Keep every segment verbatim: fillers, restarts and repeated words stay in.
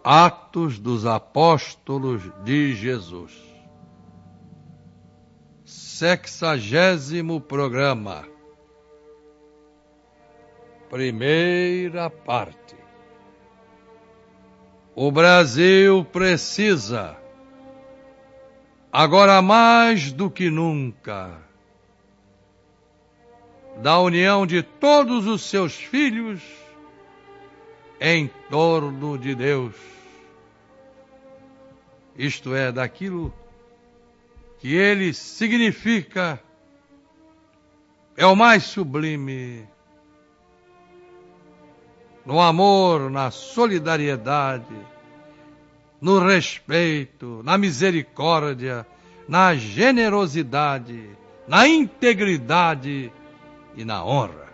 Atos dos Apóstolos de Jesus. Sexagésimo programa. Primeira parte. O Brasil precisa, agora mais do que nunca, da união de todos os seus filhos em torno de Deus. Isto é, daquilo que ele significa, é o mais sublime, no amor, na solidariedade, no respeito, na misericórdia, na generosidade, na integridade e na honra.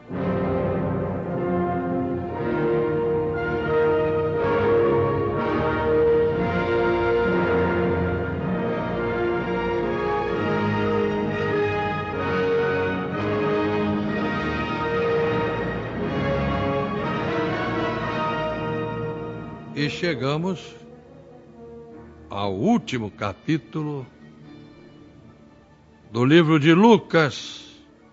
E chegamos ao último capítulo do livro de Lucas,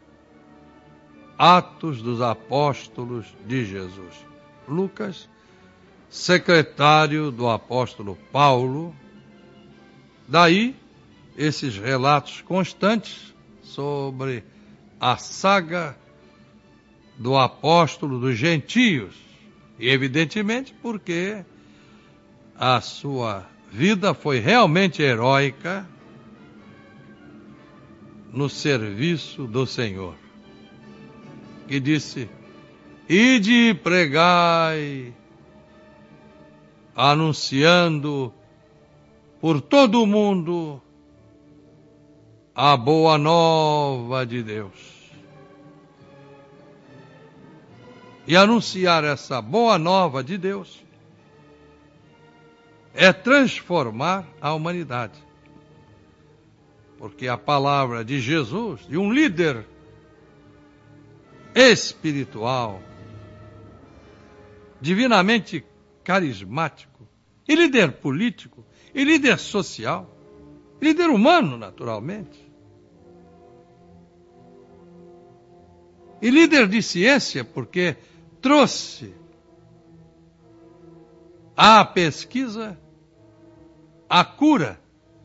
Atos dos Apóstolos de Jesus. Lucas, secretário do apóstolo Paulo. Daí, esses relatos constantes sobre a saga do apóstolo dos gentios. E, evidentemente, porque a sua vida foi realmente heróica no serviço do Senhor. Que disse: ide e pregai, anunciando por todo o mundo a boa nova de Deus. E anunciar essa boa nova de Deus é transformar a humanidade. Porque a palavra de Jesus, de um líder espiritual, divinamente carismático, e líder político, e líder social, e líder humano, naturalmente, e líder de ciência, porque trouxe à pesquisa a cura,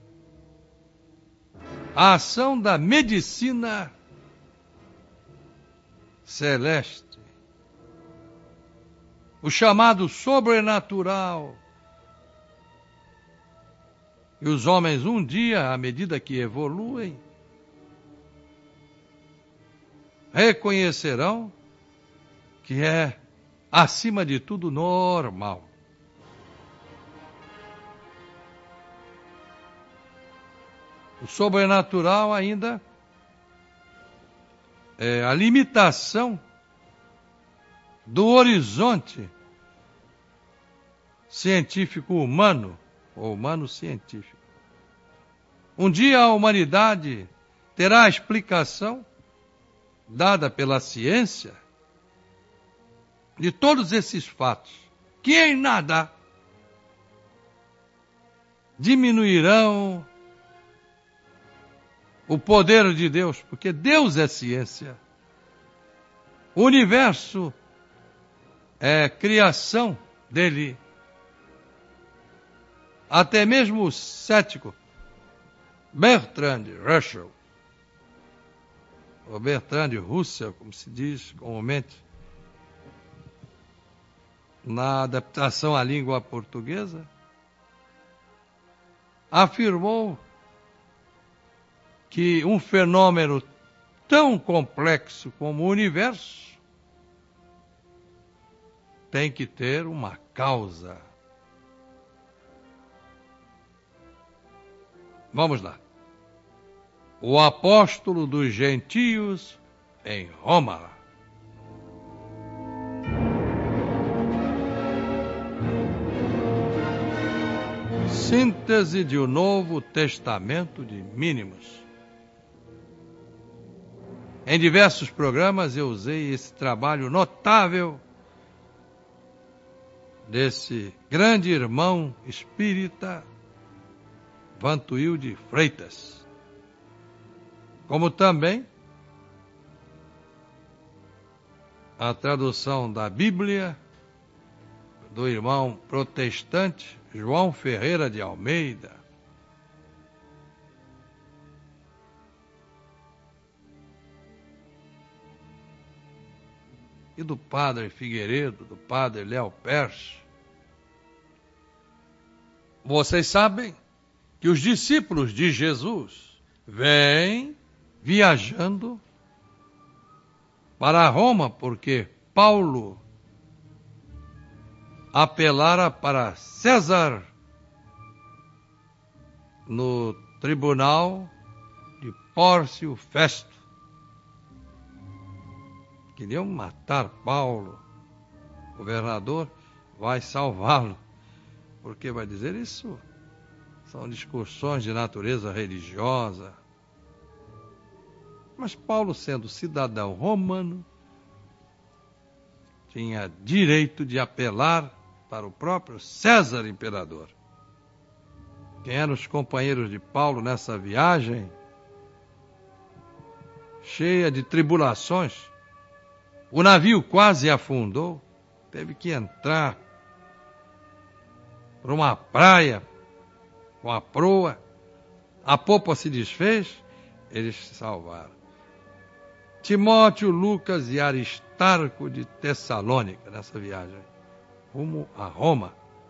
a ação da medicina celeste, o chamado sobrenatural. E os homens um dia, à medida que evoluem, reconhecerão que é, acima de tudo, normal. O sobrenatural ainda é a limitação do horizonte científico humano, ou humano-científico. Um dia a humanidade terá a explicação dada pela ciência de todos esses fatos, que em nada diminuirão o poder de Deus, porque Deus é ciência. O universo é criação dele. Até mesmo o cético Bertrand Russell, ou Bertrand Russell, como se diz comumente, na adaptação à língua portuguesa, afirmou que um fenômeno tão complexo como o universo tem que ter uma causa. Vamos lá. O apóstolo dos gentios em Roma. Síntese de um Novo Testamento de mínimos. Em diversos programas eu usei esse trabalho notável desse grande irmão espírita Vantuil de Freitas, como também a tradução da Bíblia do irmão protestante João Ferreira de Almeida. E do padre Figueiredo, do padre Léo Perche. Vocês sabem que os discípulos de Jesus vêm viajando para Roma, porque Paulo apelara para César no tribunal de Pórcio Festo. Queriam matar Paulo. O governador vai salvá-lo, porque vai dizer isso são discussões de natureza religiosa. Mas Paulo, sendo cidadão romano, tinha direito de apelar para o próprio César imperador. Quem eram os companheiros de Paulo nessa viagem, cheia de tribulações? O navio quase afundou, teve que entrar para uma praia com a proa, a popa se desfez, eles se salvaram. Timóteo, Lucas e Aristarco de Tessalônica, nessa viagem, rumo a Roma.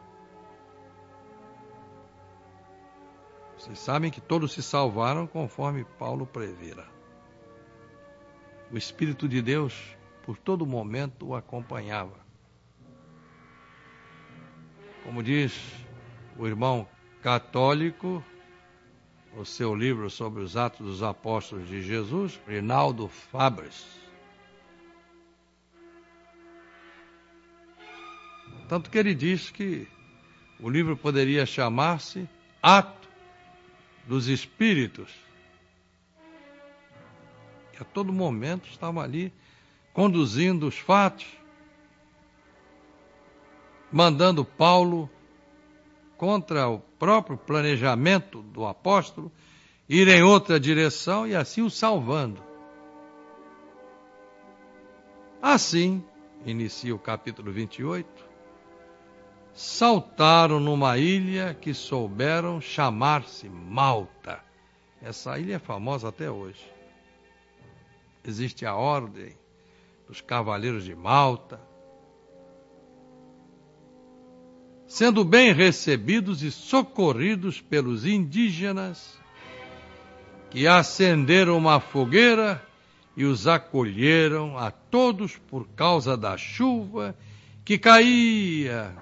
Vocês sabem que todos se salvaram conforme Paulo previra. O Espírito de Deus, por todo momento, o acompanhava. Como diz o irmão católico, no seu livro sobre os Atos dos Apóstolos de Jesus, Rinaldo Fabres. Tanto que ele diz que o livro poderia chamar-se Ato dos Espíritos. Que a todo momento estavam ali conduzindo os fatos, mandando Paulo contra o próprio planejamento do apóstolo, ir em outra direção e assim o salvando. Assim, inicia o capítulo vinte e oito, saltaram numa ilha que souberam chamar-se Malta. Essa ilha é famosa até hoje. Existe a ordem dos Cavaleiros de Malta, sendo bem recebidos e socorridos pelos indígenas, que acenderam uma fogueira e os acolheram a todos por causa da chuva que caía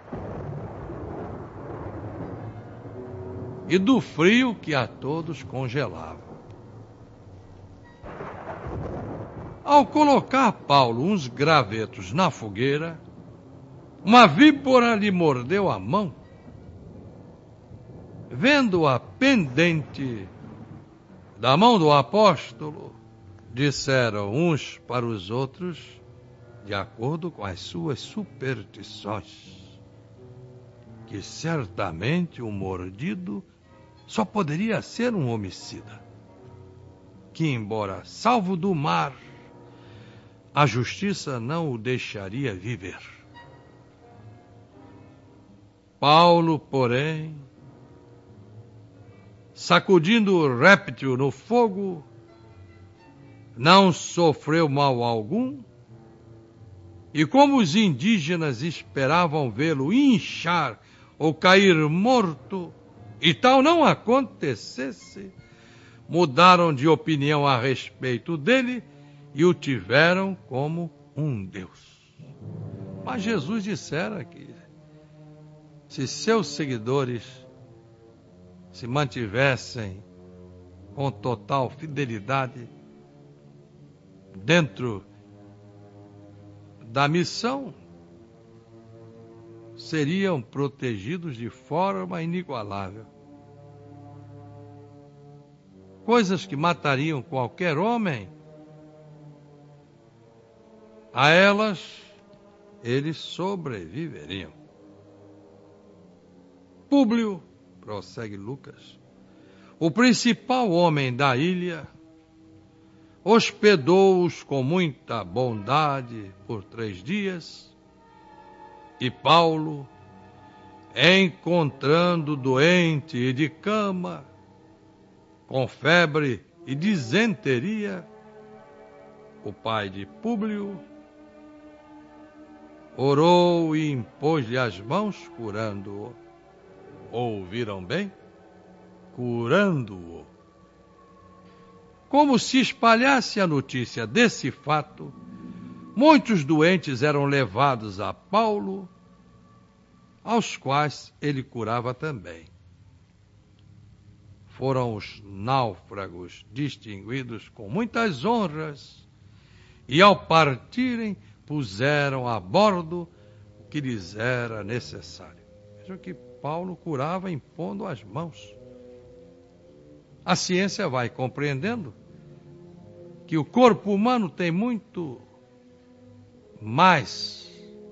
e do frio que a todos congelava. Ao colocar Paulo uns gravetos na fogueira, uma víbora lhe mordeu a mão. Vendo-a pendente da mão do apóstolo, disseram uns para os outros, de acordo com as suas superstições, que certamente o mordido só poderia ser um homicida, que, embora salvo do mar, a justiça não o deixaria viver. Paulo, porém, sacudindo o réptil no fogo, não sofreu mal algum, e como os indígenas esperavam vê-lo inchar ou cair morto, e tal não acontecesse, mudaram de opinião a respeito dele e o tiveram como um Deus. Mas Jesus dissera que se seus seguidores se mantivessem com total fidelidade dentro da missão, seriam protegidos de forma inigualável. Coisas que matariam qualquer homem, a elas eles sobreviveriam. Públio, prossegue Lucas, o principal homem da ilha, hospedou-os com muita bondade por três dias, e Paulo, encontrando doente e de cama, com febre e disenteria, o pai de Públio orou e impôs-lhe as mãos, curando-o. Ouviram bem? Curando-o. Como se espalhasse a notícia desse fato, muitos doentes eram levados a Paulo, aos quais ele curava também. Foram os náufragos distinguidos com muitas honras, e ao partirem puseram a bordo o que lhes era necessário. Vejam que Paulo curava impondo as mãos. A ciência vai compreendendo que o corpo humano tem muito mais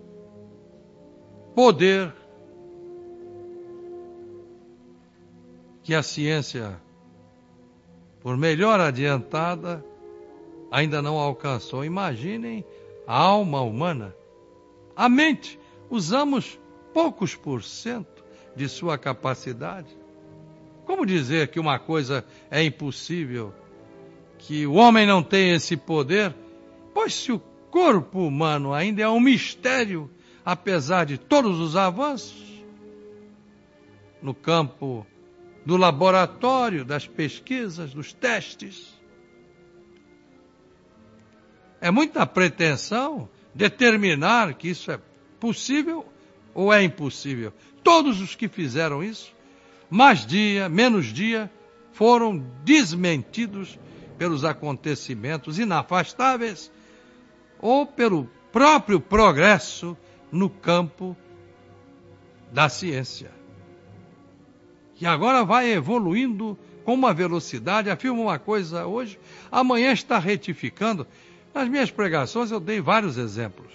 poder que a ciência, por melhor adiantada, ainda não alcançou. Imaginem a alma humana. A mente, usamos poucos por cento de sua capacidade. Como dizer que uma coisa é impossível, que o homem não tem esse poder? Pois se o corpo humano ainda é um mistério, apesar de todos os avanços no campo do laboratório, das pesquisas, dos testes. É muita pretensão determinar que isso é possível ou é impossível. Todos os que fizeram isso, mais dia, menos dia, foram desmentidos pelos acontecimentos inafastáveis ou pelo próprio progresso no campo da ciência. Que agora vai evoluindo com uma velocidade, afirma uma coisa hoje, amanhã está retificando. Nas minhas pregações eu dei vários exemplos.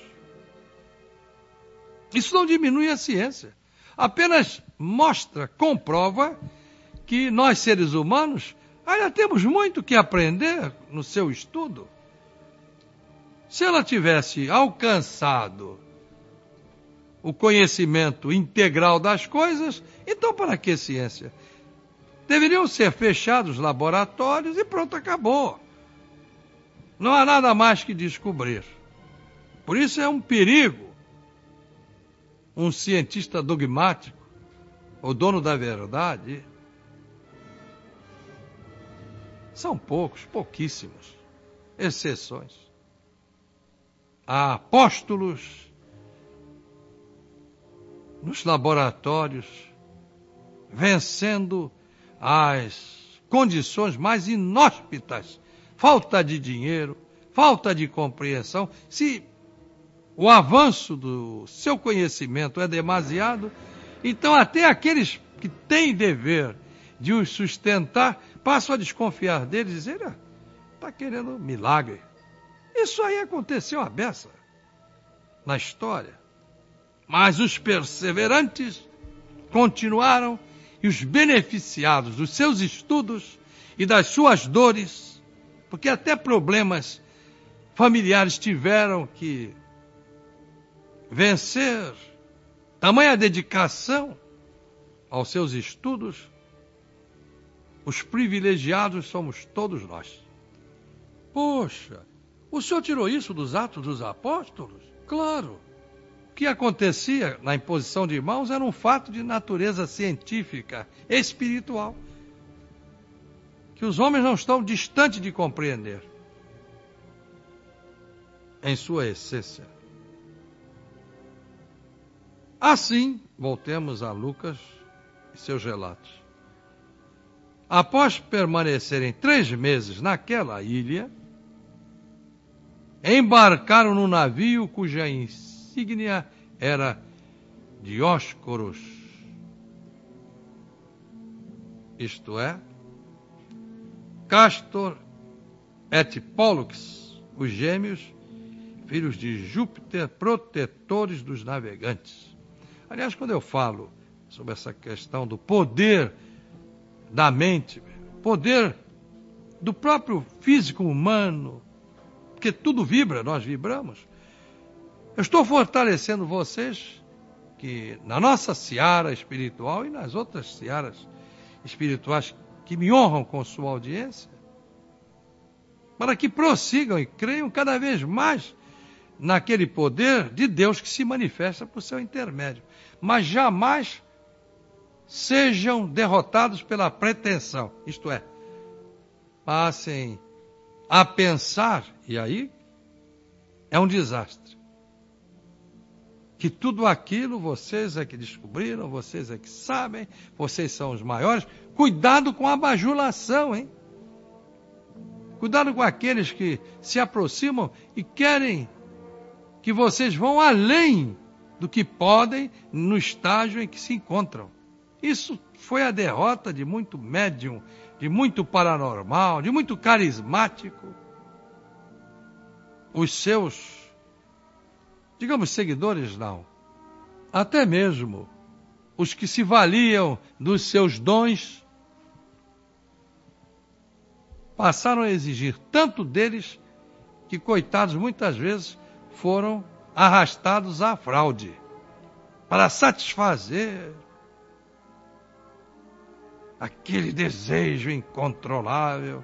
Isso não diminui a ciência, apenas mostra, comprova que nós seres humanos ainda temos muito que aprender no seu estudo. Se ela tivesse alcançado o conhecimento integral das coisas, então para que ciência? Deveriam ser fechados laboratórios e pronto, acabou. Não há nada mais que descobrir. Por isso é um perigo um cientista dogmático, o dono da verdade. São poucos, pouquíssimos, exceções. Há apóstolos nos laboratórios, vencendo as condições mais inóspitas, falta de dinheiro, falta de compreensão. Se o avanço do seu conhecimento é demasiado, então até aqueles que têm dever de os sustentar passam a desconfiar deles e dizer, está querendo milagre. Isso aí aconteceu à beça na história. Mas os perseverantes continuaram e os beneficiados dos seus estudos e das suas dores, porque até problemas familiares tiveram que vencer, tamanha dedicação aos seus estudos, os privilegiados somos todos nós. Poxa, o senhor tirou isso dos Atos dos Apóstolos? Claro. O que acontecia na imposição de mãos era um fato de natureza científica, espiritual, que os homens não estão distantes de compreender em sua essência. Assim, voltemos a Lucas e seus relatos. Após permanecerem três meses naquela ilha, embarcaram no navio cuja insígnia era Dióscoros, isto é, Castor et Pólux, os gêmeos, filhos de Júpiter, protetores dos navegantes. Aliás, quando eu falo sobre essa questão do poder da mente, poder do próprio físico humano, porque tudo vibra, nós vibramos. Eu estou fortalecendo vocês que na nossa seara espiritual e nas outras searas espirituais que me honram com sua audiência, para que prossigam e creiam cada vez mais naquele poder de Deus que se manifesta por seu intermédio, mas jamais sejam derrotados pela pretensão, isto é, passem a pensar, e aí é um desastre, que tudo aquilo vocês é que descobriram, vocês é que sabem, vocês são os maiores. Cuidado com a bajulação, hein? Cuidado com aqueles que se aproximam e querem que vocês vão além do que podem no estágio em que se encontram. Isso foi a derrota de muito médium, de muito paranormal, de muito carismático. Os seus, digamos, seguidores não. Até mesmo os que se valiam dos seus dons passaram a exigir tanto deles que, coitados, muitas vezes foram arrastados à fraude para satisfazer aquele desejo incontrolável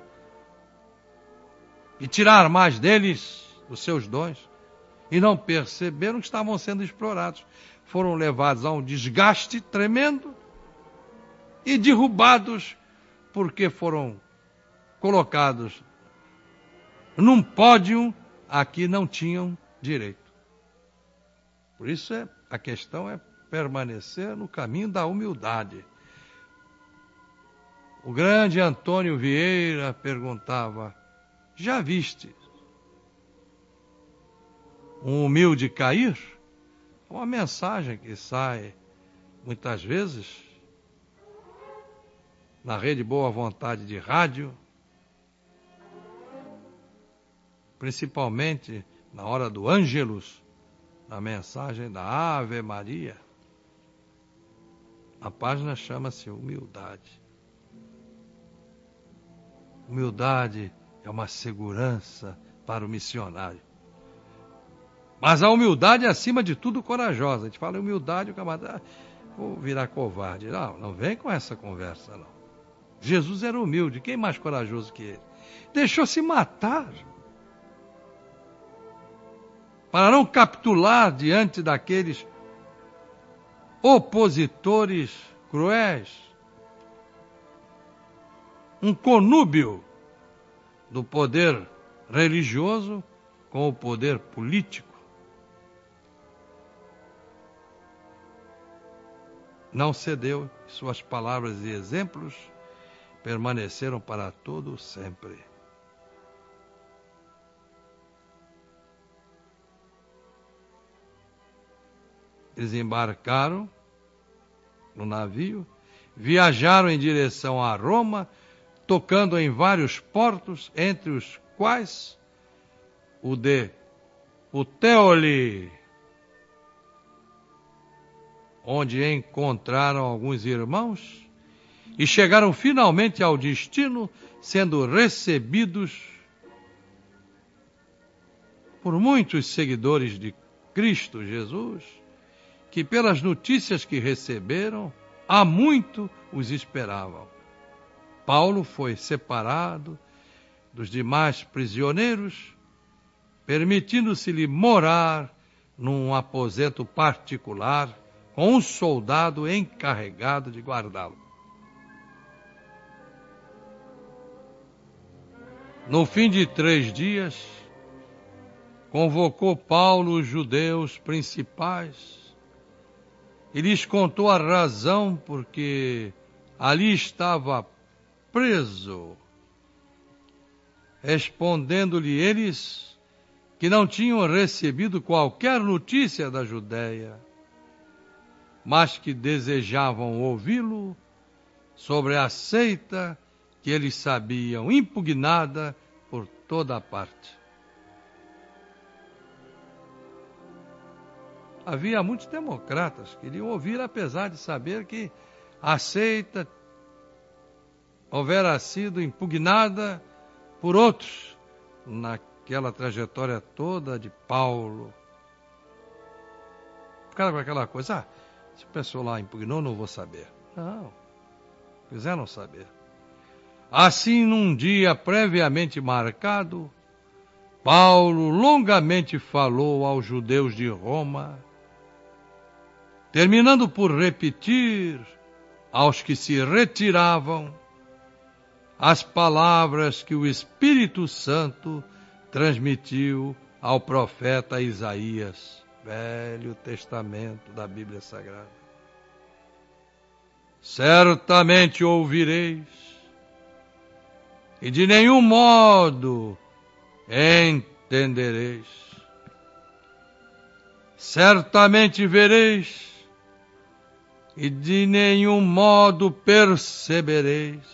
e tirar mais deles os seus dons, e não perceberam que estavam sendo explorados. Foram levados a um desgaste tremendo e derrubados porque foram colocados num pódio a que não tinham direito. Por isso é, a questão é permanecer no caminho da humildade. O grande Antônio Vieira perguntava: já viste um humilde cair? Uma mensagem que sai muitas vezes na Rede Boa Vontade de rádio, principalmente na hora do Ângelus, na mensagem da Ave Maria. A página chama-se Humildade. Humildade é uma segurança para o missionário. Mas a humildade é, acima de tudo, corajosa. A gente fala humildade, o camarada, ah, vou virar covarde. Não, não vem com essa conversa, não. Jesus era humilde, quem mais corajoso que ele? Deixou-se matar para não capitular diante daqueles opositores cruéis. Um conúbio do poder religioso com o poder político. Não cedeu, suas palavras e exemplos permaneceram para todo sempre. Desembarcaram no navio, viajaram em direção a Roma, tocando em vários portos, entre os quais o de Puteoli, onde encontraram alguns irmãos e chegaram finalmente ao destino, sendo recebidos por muitos seguidores de Cristo Jesus, que pelas notícias que receberam, há muito os esperavam. Paulo foi separado dos demais prisioneiros, permitindo-se-lhe morar num aposento particular com um soldado encarregado de guardá-lo. No fim de três dias, convocou Paulo os judeus principais e lhes contou a razão porque ali estava preso, respondendo-lhe eles que não tinham recebido qualquer notícia da Judéia, mas que desejavam ouvi-lo sobre a seita que eles sabiam impugnada por toda a parte. Havia muitos democratas que queriam ouvir, apesar de saber que a seita houvera sido impugnada por outros naquela trajetória toda de Paulo. Ficaram com aquela coisa, ah, se o pessoal lá impugnou, não vou saber. Não, quiseram saber. Assim, num dia previamente marcado, Paulo longamente falou aos judeus de Roma, terminando por repetir aos que se retiravam as palavras que o Espírito Santo transmitiu ao profeta Isaías, Velho Testamento da Bíblia Sagrada. Certamente ouvireis, e de nenhum modo entendereis. Certamente vereis, e de nenhum modo percebereis.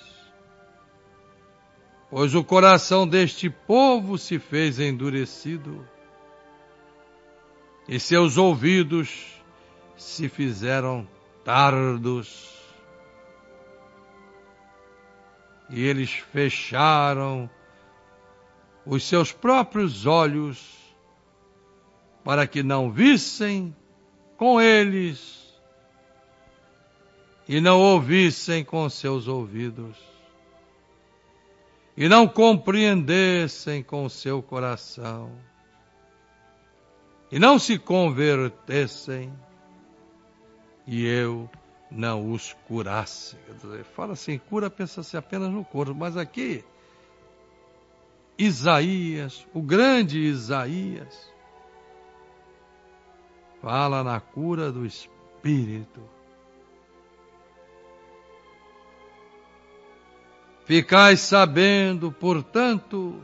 Pois o coração deste povo se fez endurecido, e seus ouvidos se fizeram tardos, e eles fecharam os seus próprios olhos, para que não vissem com eles, e não ouvissem com seus ouvidos, e não compreendessem com seu coração, e não se convertessem, e eu não os curasse. Quer dizer, fala assim, cura, pensa-se apenas no corpo, mas aqui, Isaías, o grande Isaías, fala na cura do Espírito. Ficais sabendo, portanto,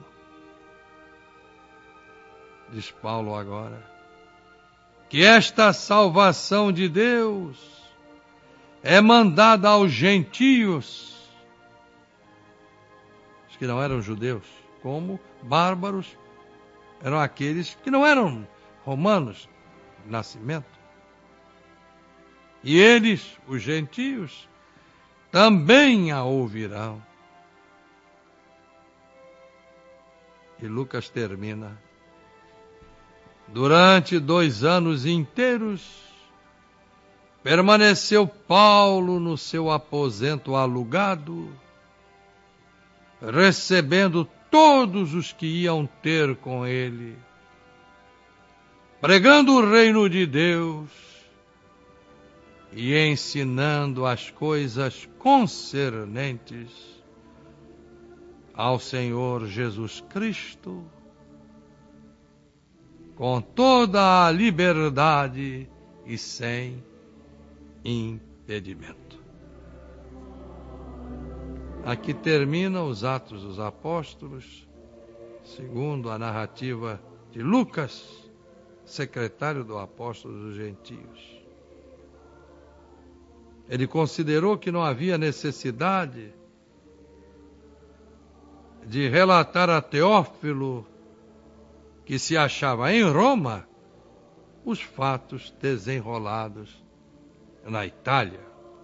diz Paulo agora, que esta salvação de Deus é mandada aos gentios, os que não eram judeus, como bárbaros eram aqueles que não eram romanos de nascimento. E eles, os gentios, também a ouvirão. E Lucas termina. Durante dois anos inteiros, permaneceu Paulo no seu aposento alugado, recebendo todos os que iam ter com ele, pregando o reino de Deus e ensinando as coisas concernentes ao Senhor Jesus Cristo, com toda a liberdade e sem impedimento. Aqui termina os Atos dos Apóstolos, segundo a narrativa de Lucas, secretário do apóstolo dos gentios. Ele considerou que não havia necessidade de relatar a Teófilo, que se achava em Roma, os fatos desenrolados na Itália.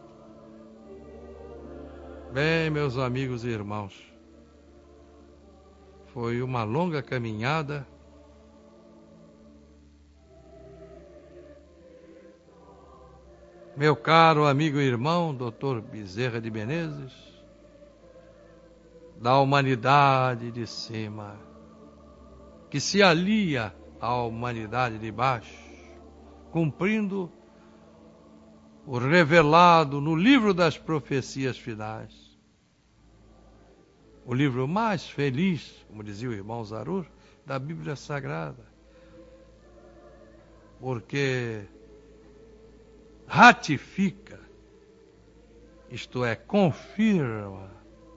Bem, meus amigos e irmãos, foi uma longa caminhada. Meu caro amigo e irmão, doutor Bezerra de Menezes, da humanidade de cima, que se alia à humanidade de baixo, cumprindo o revelado no livro das profecias finais. O livro mais feliz, como dizia o irmão Zarur, da Bíblia Sagrada. Porque ratifica, isto é, confirma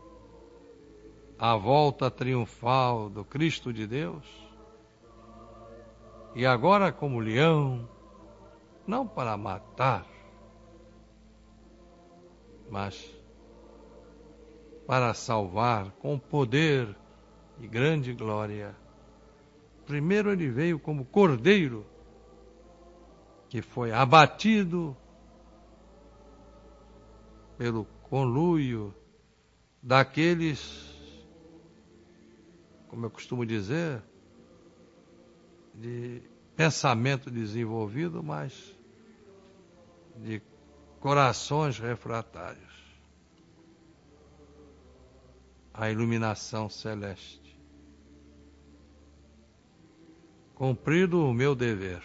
a volta triunfal do Cristo de Deus. E agora como leão, não para matar, mas para salvar com poder e grande glória. Primeiro ele veio como cordeiro que foi abatido pelo conluio daqueles, como eu costumo dizer, de pensamento desenvolvido, mas de corações refratários à iluminação celeste. Cumprido o meu dever.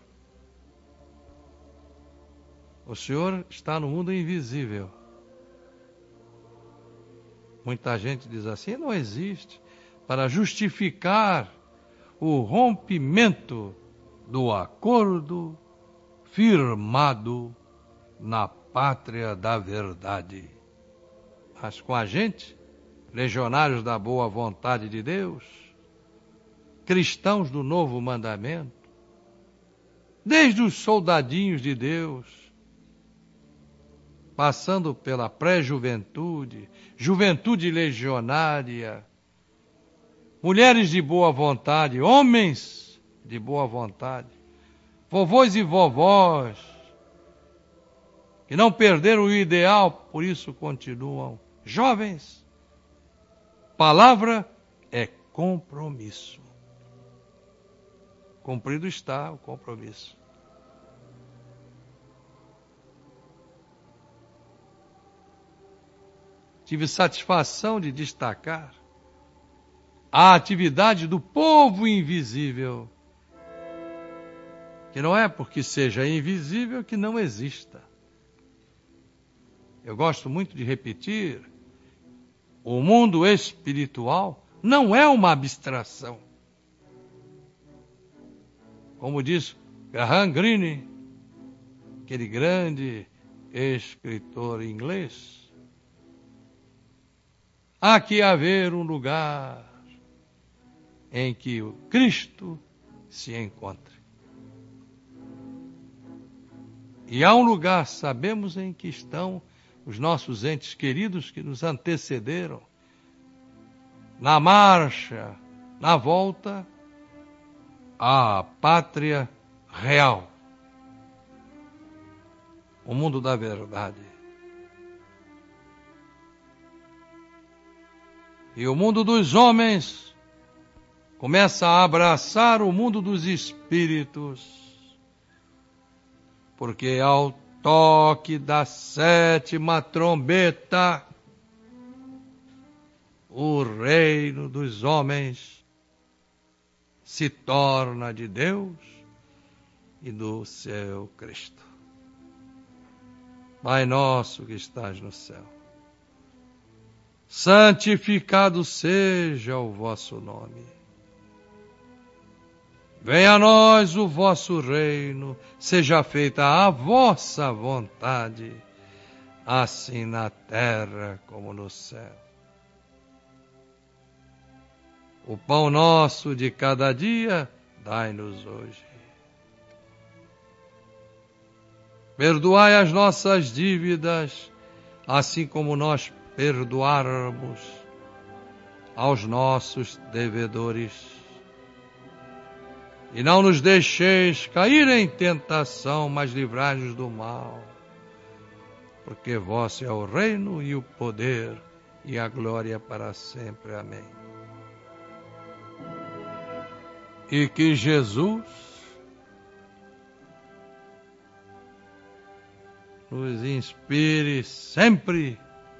O Senhor está no mundo invisível. Muita gente diz assim, não existe, para justificar o rompimento do acordo firmado na pátria da verdade. Mas com a gente, legionários da boa vontade de Deus, cristãos do novo mandamento, desde os soldadinhos de Deus, passando pela pré-juventude, juventude legionária, mulheres de boa vontade, homens de boa vontade, vovôs e vovós, que não perderam o ideal, por isso continuam jovens. Palavra é compromisso. Cumprido está o compromisso. Tive satisfação de destacar a atividade do povo invisível, que não é porque seja invisível que não exista. Eu gosto muito de repetir, o mundo espiritual não é uma abstração. Como diz Graham Greene, aquele grande escritor inglês, há que haver um lugar em que o Cristo se encontre. E há um lugar, sabemos, em que estão os nossos entes queridos que nos antecederam na marcha, na volta à pátria real, o mundo da verdade. E o mundo dos homens começa a abraçar o mundo dos espíritos, porque ao toque da sétima trombeta, o reino dos homens se torna de Deus e do seu Cristo. Pai nosso que estás no céu, santificado seja o vosso nome. Venha a nós o vosso reino, seja feita a vossa vontade, assim na terra como no céu. O pão nosso de cada dia, dai-nos hoje. Perdoai as nossas dívidas, assim como nós perdoarmos aos nossos devedores. E não nos deixeis cair em tentação, mas livrai-nos do mal. Porque vosso é o reino e o poder e a glória para sempre. Amém. E que Jesus nos inspire sempre,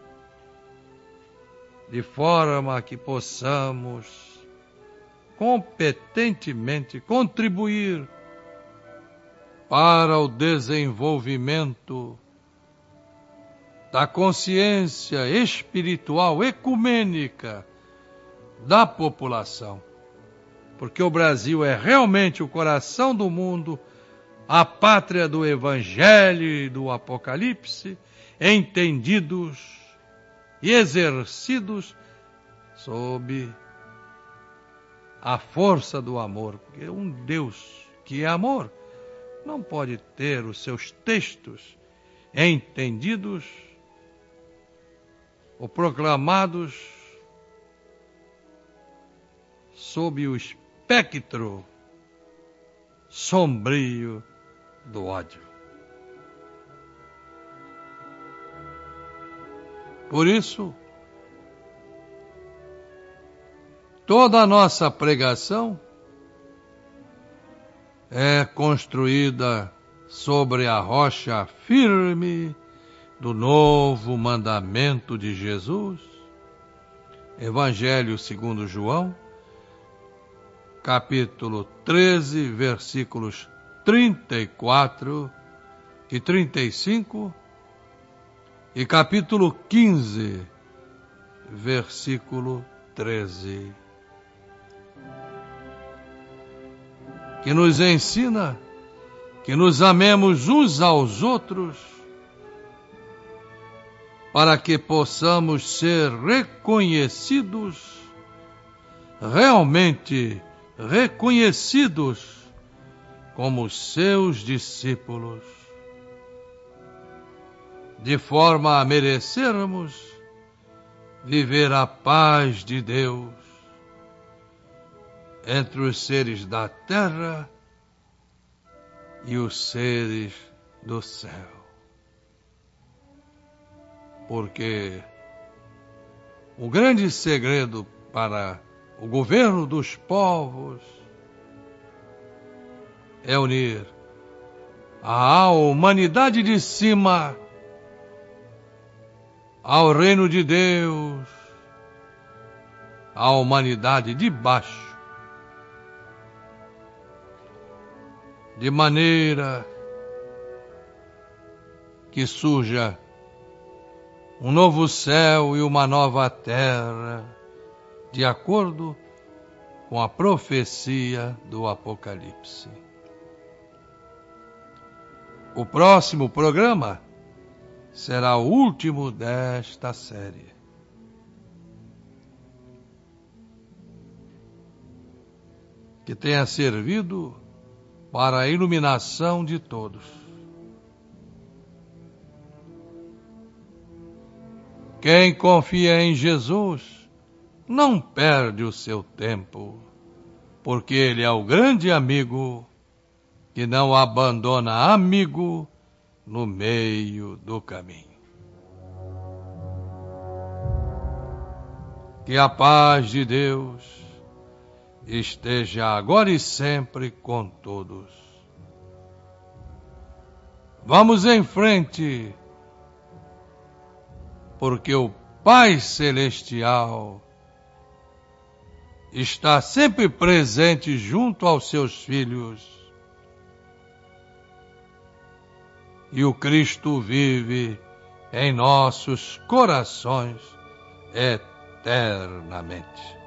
de forma que possamos competentemente contribuir para o desenvolvimento da consciência espiritual ecumênica da população. Porque o Brasil é realmente o coração do mundo, a pátria do Evangelho e do Apocalipse, entendidos e exercidos sob a força do amor, porque um Deus que é amor não pode ter os seus textos entendidos ou proclamados sob o espectro sombrio do ódio. Por isso, toda a nossa pregação é construída sobre a rocha firme do novo mandamento de Jesus, Evangelho segundo João, capítulo treze, versículos trinta e quatro e trinta e cinco, e capítulo quinze, versículo treze, que nos ensina que nos amemos uns aos outros para que possamos ser reconhecidos, realmente reconhecidos como seus discípulos, de forma a merecermos viver a paz de Deus entre os seres da terra e os seres do céu. Porque o grande segredo para o governo dos povos é unir a humanidade de cima ao reino de Deus, a humanidade de baixo, de maneira que surja um novo céu e uma nova terra, de acordo com a profecia do Apocalipse. O próximo programa será o último desta série. Que tenha servido para a iluminação de todos. Quem confia em Jesus não perde o seu tempo, porque Ele é o grande amigo que não abandona amigo no meio do caminho. Que a paz de Deus esteja agora e sempre com todos. Vamos em frente, porque o Pai Celestial está sempre presente junto aos seus filhos. E o Cristo vive em nossos corações eternamente.